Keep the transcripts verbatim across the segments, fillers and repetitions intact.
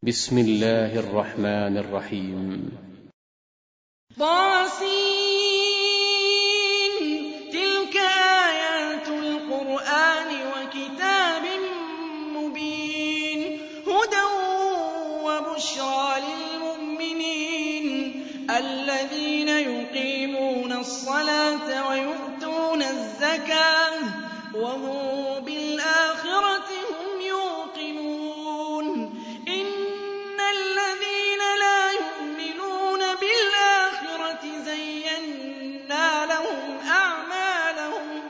بسم الله الرحمن الرحيم. طاسين تلك آيات القرآن وكتاب مبين هدى وبشرى للمؤمنين الذين يقيمون الصلاة ويؤتون الزكاة وهم بالآخرة هم يوقنون إن الذين لا يؤمنون بالآخرة زينا لهم أعمالهم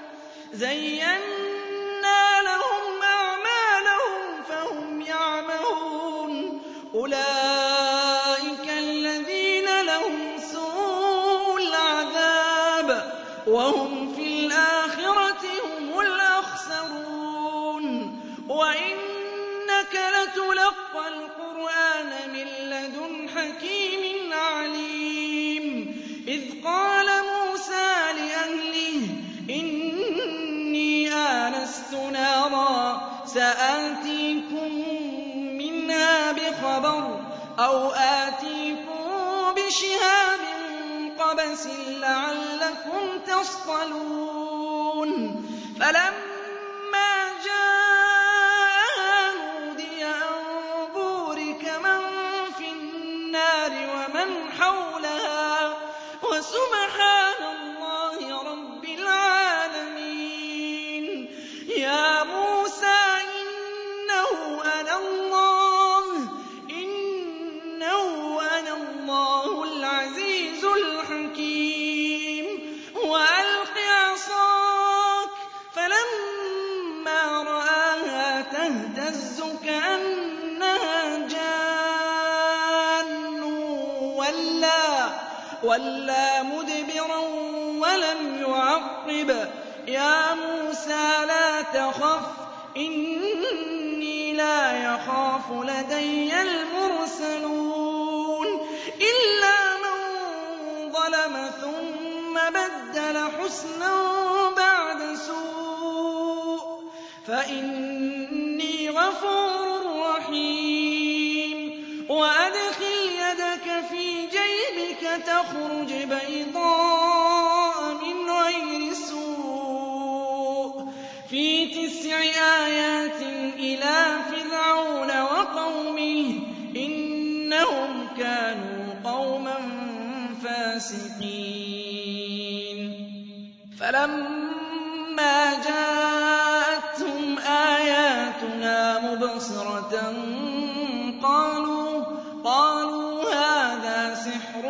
زينا لهم أعمالهم فهم يعمهون أولئك الذين لهم سوء العذاب وهم في الآخرة هم الأخسرون وإنك لتلقى القرآن من لدن حكيم عليم إذ قال موسى لأهله إني آنست نارا سآتيكم منها بخبر أو آتيكم بشهاب قبس لعلكم تصطلون فلما جاءها نودي أن بورك من في النار ومن حولها وسبحان الله رب العالمين يا موسى إنه أنا الله إنه أنا الله العزيز الحكيم وألق عصاك فلما رآها تهتز كأنها جان ولا ولا مدبرا ولم يعقب يا موسى لا تخف إني لا يخاف لدي المرسلون إلا من ظلم ثم بدل حسنا بعد سوء فإني غفور رحيم وأدخل يدك في جيبك تخرج بيضاء من غير سوء في تسع آيات إلى فرعون وقومه إنهم كانوا قوما فاسقين فلما جاءتهم آياتنا مبصرة قالوا قالوا هذا سحر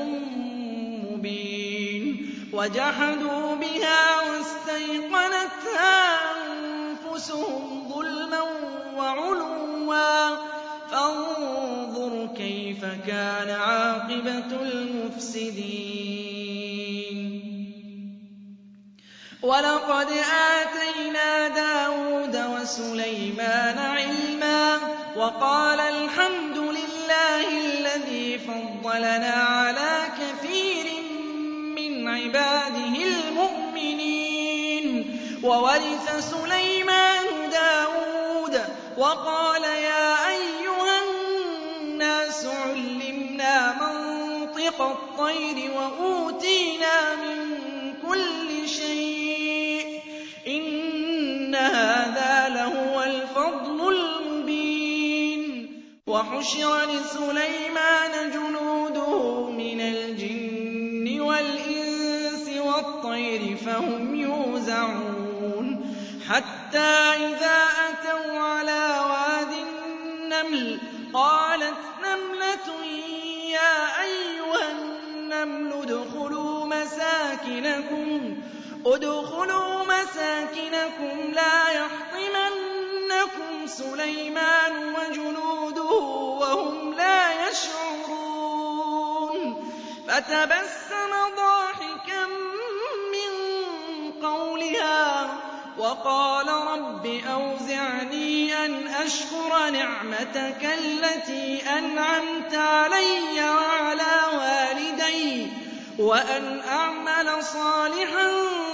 مبين وجحدوا بها واستيقنتها أنفسهم ظلما وعلوا فانظر كيف كان عاقبة المفسدين ولقد آتينا داود وسليمان علما وقال الحمد لله الذي فضلنا على كثير من عباده المؤمنين وورث سليمان داود وقال يا أيها الناس علمنا منطق الطير وأوتينا من كل شيء إن هذا لهو الفضل المبين وحشر لسليمان جنوده من الجن والإنس والطير فهم يوزعون حتى إذا أتوا على واد النمل قالت نملة يا أيها النمل ادخلوا مساكنكم ادخلوا مساكنكم لا يحطمنكم سليمان وجنوده وهم لا يشعرون فتبسم ضاحكا من قولها وقال رب أوزعني أن أشكر نعمتك التي أنعمت علي وعلى والدي وأن أعمل صالحا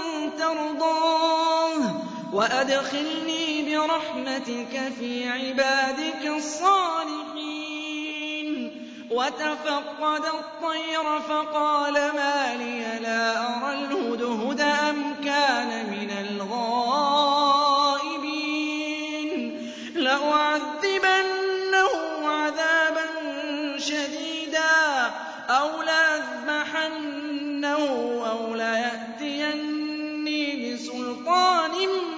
ترضاه وأدخلني برحمتك في عبادك الصالحين وَتَفَقَّدَ الطَّيْرَ فَقَالَ مَا لِيَ لَا أَرَى الْهُدْهُدَ أَمْ كَانَ مِنَ الْغَائِبِينَ لَأُعَذِّبَنَّهُ عَذَابًا شَدِيدًا أَوْ لَأَذْبَحَنَّهُ أَوْ لَيَأْتِيَنِّي بِسُلْطَانٍ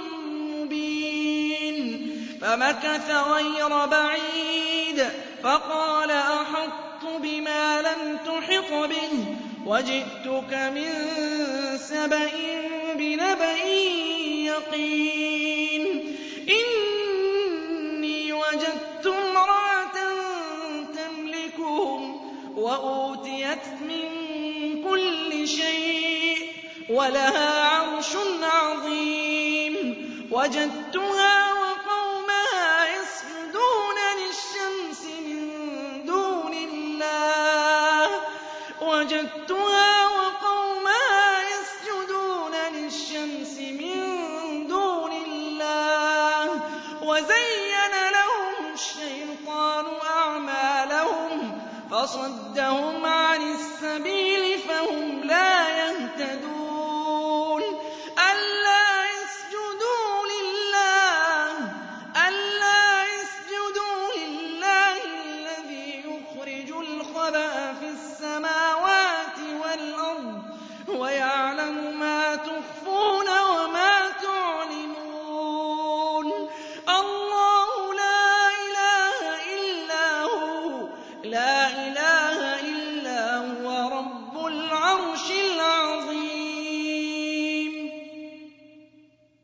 مُّبِينٍ فَمَكَثَ غَيْرَ بَعِيدٍ فَقَالَ أَحَطتُ بِمَا لَمْ تُحِطْ بِهِ وَجِئْتُكَ مِن سَبَإٍ بِنَبَإٍ يَقِينٍ إِنِّي وَجَدتُّ امْرَأَةً تَمْلِكُهُمْ وَأُوتِيَتْ مِن كُلِّ شَيْءٍ وَلَهَا عَرْشٌ عَظِيمٌ وَجَدتُّهَا وَقَوْمَهَا يَسْجُدُونَ لِلشَّمْسِ مِن دُونِ اللَّهِ وَجَدتُّهَا وَقَوْمَهَا يَسْجُدُونَ لِلشَّمْسِ مِن دُونِ اللَّهِ وَزَيَّنَ لَهُمُ الشَّيْطَانُ أَعْمَالَهُمْ فَصَدَّهُمْ عَنِ السَّبِيلِ فَهُمْ لَا يَهْتَدُونَ